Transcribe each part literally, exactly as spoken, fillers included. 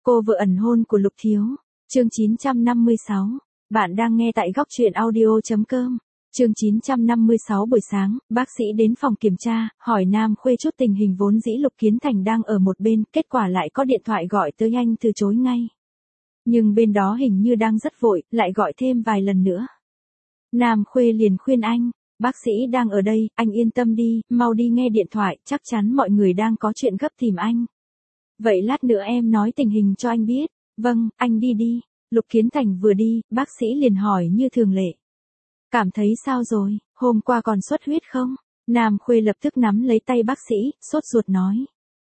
Cô vợ ẩn hôn của Lục Thiếu. Chương chín trăm năm mươi sáu. Bạn đang nghe tại góc truyện audio.com. Chương chín trăm năm mươi sáu buổi sáng, bác sĩ đến phòng kiểm tra, hỏi Nam Khuê chút tình hình vốn dĩ Lục Kiến Thành đang ở một bên, kết quả lại có điện thoại gọi tới anh từ chối ngay. Nhưng bên đó hình như đang rất vội, lại gọi thêm vài lần nữa. Nam Khuê liền khuyên anh, bác sĩ đang ở đây, anh yên tâm đi, mau đi nghe điện thoại, chắc chắn mọi người đang có chuyện gấp tìm anh. Vậy lát nữa em nói tình hình cho anh biết. Vâng, anh đi đi. Lục Kiến Thành vừa đi, bác sĩ liền hỏi như thường lệ. Cảm thấy sao rồi, hôm qua còn xuất huyết không? Nam Khuê lập tức nắm lấy tay bác sĩ, sốt ruột nói.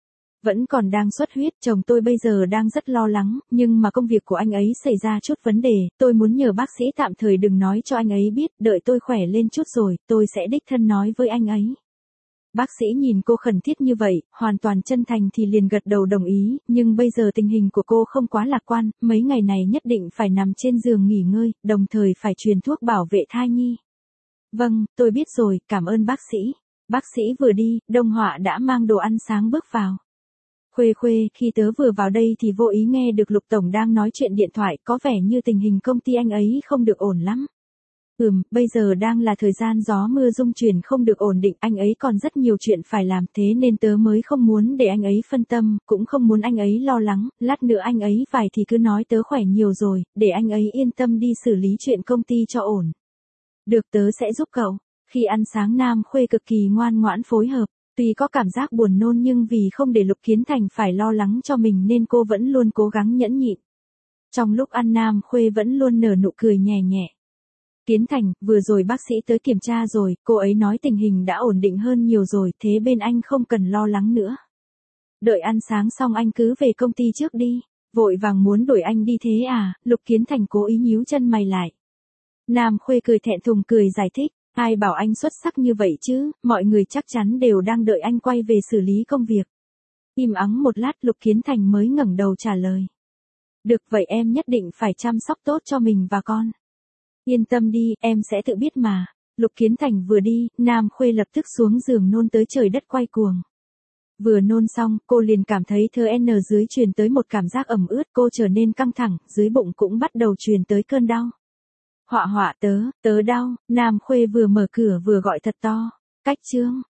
Vẫn còn đang xuất huyết, chồng tôi bây giờ đang rất lo lắng, nhưng mà công việc của anh ấy xảy ra chút vấn đề, tôi muốn nhờ bác sĩ tạm thời đừng nói cho anh ấy biết, đợi tôi khỏe lên chút rồi, tôi sẽ đích thân nói với anh ấy. Bác sĩ nhìn cô khẩn thiết như vậy, hoàn toàn chân thành thì liền gật đầu đồng ý, nhưng bây giờ tình hình của cô không quá lạc quan, mấy ngày này nhất định phải nằm trên giường nghỉ ngơi, đồng thời phải truyền thuốc bảo vệ thai nhi. Vâng, tôi biết rồi, cảm ơn bác sĩ. Bác sĩ vừa đi, Đông Họa đã mang đồ ăn sáng bước vào. Khuê Khuê, khi tớ vừa vào đây thì vô ý nghe được Lục Tổng đang nói chuyện điện thoại, có vẻ như tình hình công ty anh ấy không được ổn lắm. Ừm, bây giờ đang là thời gian gió mưa rung chuyển không được ổn định, anh ấy còn rất nhiều chuyện phải làm, thế nên tớ mới không muốn để anh ấy phân tâm, cũng không muốn anh ấy lo lắng, lát nữa anh ấy phải thì cứ nói tớ khỏe nhiều rồi, để anh ấy yên tâm đi xử lý chuyện công ty cho ổn. Được, tớ sẽ giúp cậu. Khi ăn sáng Nam Khuê cực kỳ ngoan ngoãn phối hợp, tuy có cảm giác buồn nôn nhưng vì không để Lục Kiến Thành phải lo lắng cho mình nên cô vẫn luôn cố gắng nhẫn nhịn. Trong lúc ăn Nam Khuê vẫn luôn nở nụ cười nhẹ nhẹ. Kiến Thành, vừa rồi bác sĩ tới kiểm tra rồi, cô ấy nói tình hình đã ổn định hơn nhiều rồi, thế bên anh không cần lo lắng nữa. Đợi ăn sáng xong anh cứ về công ty trước đi, vội vàng muốn đuổi anh đi thế à, Lục Kiến Thành cố ý nhíu chân mày lại. Nam Khuê cười thẹn thùng cười giải thích, ai bảo anh xuất sắc như vậy chứ, mọi người chắc chắn đều đang đợi anh quay về xử lý công việc. Im ắng một lát Lục Kiến Thành mới ngẩng đầu trả lời. Được vậy em nhất định phải chăm sóc tốt cho mình và con. Yên tâm đi, em sẽ tự biết mà. Lục Kiến Thành vừa đi, Nam Khuê lập tức xuống giường nôn tới trời đất quay cuồng. Vừa nôn xong, cô liền cảm thấy thơ N dưới truyền tới một cảm giác ẩm ướt, cô trở nên căng thẳng, dưới bụng cũng bắt đầu truyền tới cơn đau. Họa họa tớ, tớ đau, Nam Khuê vừa mở cửa vừa gọi thật to. Cách chương.